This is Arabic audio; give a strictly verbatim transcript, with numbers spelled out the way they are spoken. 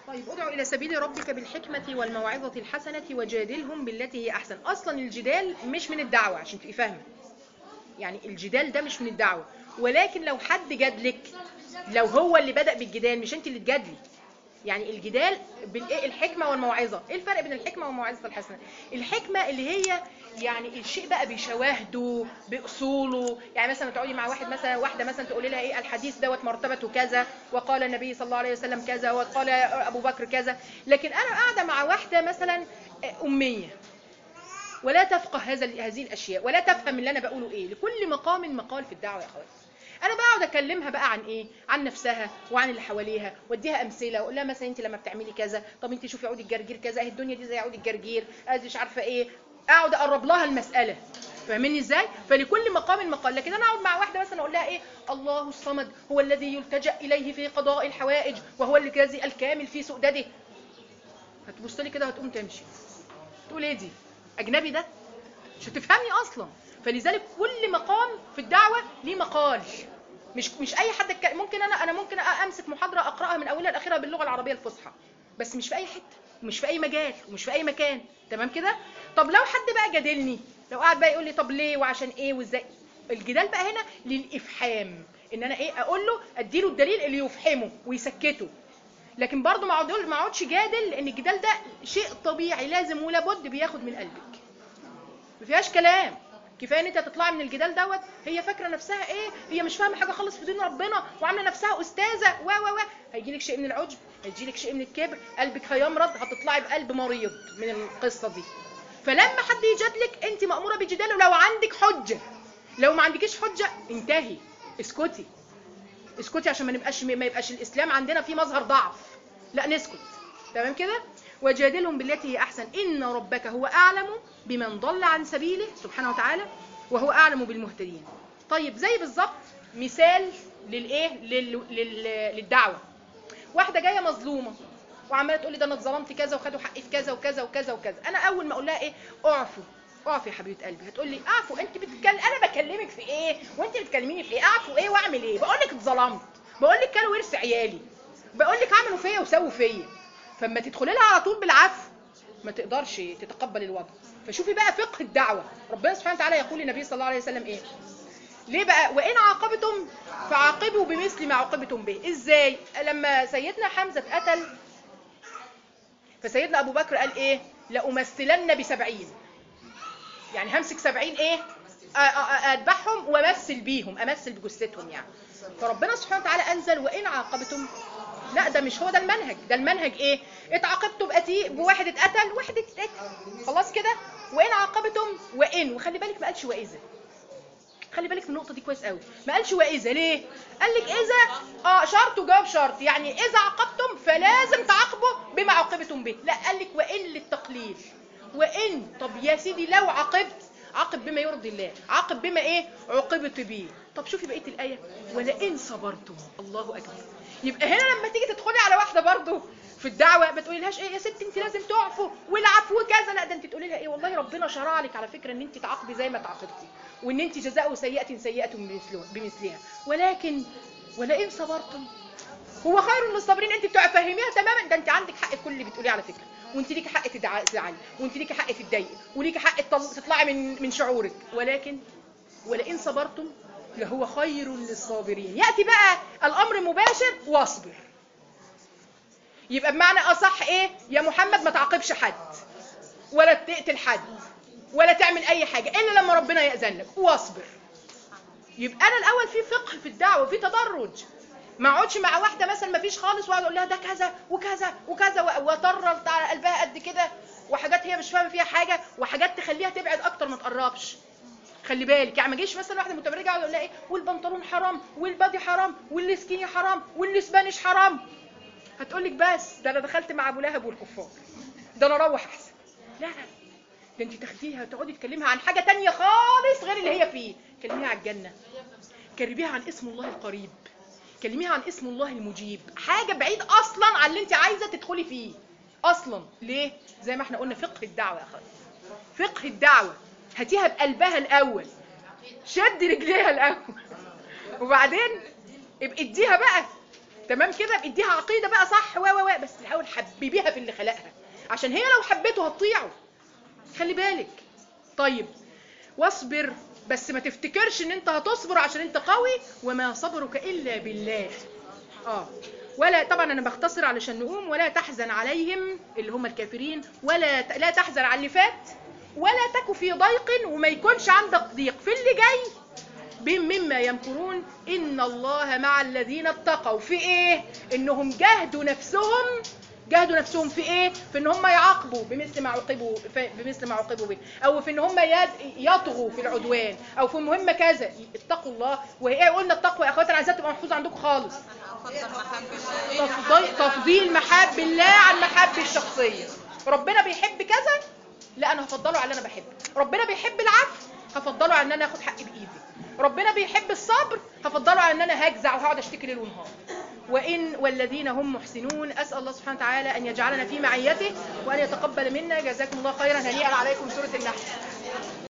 طيب ادعو الى سبيل ربك بالحكمه والموعظه الحسنه وجادلهم بالتي هي احسن. اصلا الجدال مش من الدعوه عشان تبقي فاهمه، يعني الجدال ده مش من الدعوه، ولكن لو حد جادلك، لو هو اللي بدأ بالجدال مش انت اللي تجادلي. يعني الجدال بالايه؟ الحكمه والموعظه. ايه الفرق بين الحكمه والموعظه الحسنه؟ الحكمه اللي هي يعني الشيء بقى بشواهده باصوله. يعني مثلا تقعدي مع واحد مثلا واحده مثلا تقولي لها ايه الحديث دوت مرتبته كذا، وقال النبي صلى الله عليه وسلم كذا، وقال ابو بكر كذا. لكن انا قاعده مع واحده مثلا اميه ولا تفقه هذا هذه الاشياء ولا تفهم اللي انا بقوله ايه. لكل مقام مقال في الدعوه يا اخواتي. انا بقعد اكلمها بقى عن ايه؟ عن نفسها وعن اللي حواليها، واديها امثله واقول لها مثلا انت لما بتعملي كذا، طب انت شوفي عود الجرجير كذا، اهي الدنيا دي زي عود الجرجير، ادي مش عارفه ايه. اقعد اقرب لها المساله. فاهميني ازاي؟ فلكل مقام مقال. لكن انا اقعد مع واحده مثلا اقول لها ايه؟ الله الصمد هو الذي يلتجأ اليه في قضاء الحوائج وهو الذي الكامل في سؤدده. هتبص لي كده وهتقوم تمشي. تقول ايه دي؟ اجنبي ده؟ مش هتفهمني اصلا. فلذلك كل مقام في الدعوه ليه مقال. مش مش اي حد ك... ممكن انا انا ممكن امسك محاضره اقراها من اولها لاخرها باللغه العربيه الفصحى، بس مش في اي حته ومش في اي مجال ومش في اي مكان. تمام كده؟ طب لو حد بقى جادلني، لو قاعد بقى يقول لي طب ليه وعشان ايه وازاي، الجدال بقى هنا للافحام، ان انا ايه اقول له اديله الدليل اللي يفحمه ويسكته. لكن برضه ما اقعدش ما اقعدش جادل، لان الجدال ده شيء طبيعي لازم ولا بد بياخد من قلبك، ما فيهاش كلام. كفايه ان انت تطلعي من الجدال دوت هي فاكره نفسها ايه، هي مش فاهمه حاجه خالص في دين ربنا وعامله نفسها استاذه و و و هيجي لك شيء من العجب، هيجي لك شيء من الكبر، قلبك هيمرض، هتطلعي بقلب مريض من القصه دي. فلما حد يجادلك انت ماموره بجداله لو عندك حجه. لو ما عندكيش حجه انتهي، اسكتي اسكتي عشان ما نبقاش ما يبقاش الاسلام عندنا فيه مظهر ضعف، لا نسكت. تمام كده؟ وجادلهم بالتي هي احسن ان ربك هو اعلم بمن ضل عن سبيله سبحانه وتعالى وهو اعلم بالمهتدين. طيب زي بالظبط مثال للايه لل... لل... للدعوه. واحده جايه مظلومه وعماله تقول لي ده انا اتظلمت كذا وخدوا حقي في كذا وكذا وكذا وكذا. انا اول ما اقول لها ايه اعفوا اعفوا يا حبيبه قلبي، هتقول لي اعفوا انت بتتكلم، انا بكلمك في ايه وانت بتكلميني في ايه؟ اعفوا ايه واعمل ايه؟ بقول لك اتظلمت، بقول لك كانوا ورث عيالي، بقول لك عملوا فيا وسووا فيا. فاما تدخلي لها على طول بالعفو ما تقدرش تتقبل الوضع. فشوفي بقى فقه الدعوه. ربنا سبحانه وتعالى يقول للنبي صلى الله عليه وسلم ايه؟ ليه بقى؟ وان عاقبتم فعاقبوا بمثل ما عوقبتم به. ازاي؟ لما سيدنا حمزه اتقتل فسيدنا ابو بكر قال ايه؟ لأمثلن بسبعين، يعني همسك سبعين ايه اذبحهم وامثل بيهم، امثل بجثتهم يعني. فربنا سبحانه وتعالى انزل وان عاقبتم. لا ده مش هو ده المنهج. ده المنهج ايه؟ اتعاقبتم بأتي بواحد اتقتل واحد اتقتل خلاص كده. وان عاقبتم وان، وخلي بالك ما قالش واذا، خلي بالك من النقطه دي كويس قوي. ما قالش واذا ليه؟ قال لك اذا اه شرط وجواب شرط، يعني اذا عاقبتم فلازم تعاقبوا بما عوقبتم به. لا قال لك وان للتقليل. وان طب يا سيدي لو عاقبت عاقب بما يرضي الله، عاقب بما ايه عوقبت به. طب شوفي بقيه الايه ولئن صبرتم. الله اكبر. يبقى هنا لما تيجي تدخلي على واحده برضو في الدعوه ما تقوليلهاش ايه يا ست انت لازم تعفوا والعفو كذا، لا ده انت تقولي لها ايه والله ربنا شرع لك على فكره ان انت تعاقبي زي ما تعاقبتي، وان انت جزاء سيئه سيئه بمثلها، ولكن ولئن صبرتم هو خير للصابرين. انت بتفهميها تماما، ده انت عندك حق في كل اللي بتقوليه على فكره، وانت ليكي حق تزعلي، وانت ليكي حق تتضايقي، وليكي حق تطلعي من من شعورك، ولكن ولئن صبرتم لهو خير للصابرين. ياتي بقى الامر مباشر واصبر. يبقى بمعنى اصح ايه؟ يا محمد ما تعاقبش حد ولا تقتل حد ولا تعمل اي حاجه الا لما ربنا ياذن لك، واصبر. يبقى انا الاول في فقه في الدعوه، في تدرج. ما اقعدش مع واحده مثلا ما فيش خالص واقعد اقول لها ده كذا وكذا وكذا واطرلت على قلبها قد كده، وحاجات هي مش فاهمه فيها حاجه، وحاجات تخليها تبعد اكتر ما تقربش. خلي بالك يعني ما جيش مثلا واحده متبرجه اقعد اقول لها ايه والبنطلون حرام والبادي حرام والسكيني حرام والسبانيش حرام. هتقول لك بس ده انا دخلت مع ابو لهب والكفار، ده انا اروح احسن. لا لا ده انت تاخديها تقعدي تكلمها عن حاجه تانية خالص غير اللي هي فيه. كلميها عن الجنه، كلميها عن اسم الله القريب، كلميها عن اسم الله المجيب، حاجه بعيد اصلا عن اللي انت عايزه تدخلي فيه اصلا. ليه؟ زي ما احنا قلنا فقه الدعوه يا اخويا، فقه الدعوه. هاتيها بقلبها الاول، شد رجليها الاول، وبعدين ابقى اديها بقى تمام كده، اديها عقيده بقى صح و و و بس الاول حببيها في اللي خلقها، عشان هي لو حبيته هتطيعه. خلي بالك. طيب واصبر، بس ما تفتكرش ان انت هتصبر عشان انت قوي، وما صبرك الا بالله. اه ولا طبعا انا بختصر علشان نقوم. ولا تحزن عليهم اللي هم الكافرين، ولا ت... لا تحزن على اللي فات، ولا تك في ضيق، وما يكونش عندك ضيق في اللي جاي مما يمكرون. ان الله مع الذين اتقوا. في ايه؟ انهم جاهدوا نفسهم. جاهدوا نفسهم في ايه؟ في ان هم يعاقبوا بمثل ما عوقبوا بمثل ما عوقبوا به، او في ان هم يطغوا في العدوان، او في مهمه كذا. اتقوا الله. وهي قلنا التقوى يا اخواتي، انا عايزاها تبقى محفوظه عندكم خالص. تفضيل تفضيل محاب الله عن محب الشخصيه. ربنا بيحب كذا، لا انا هفضله على اللي انا بحبه. ربنا بيحب العفو، هفضله على ان انا اخد حقي بايدي. ربنا بيحب الصبر، هفضله على ان انا هجزع وهقعد اشتكي ليل ونهار. وان والذين هم محسنون. اسال الله سبحانه وتعالى ان يجعلنا في معيته وان يتقبل منا. جزاكم الله خيرا. هنيئا عليكم سوره النحل.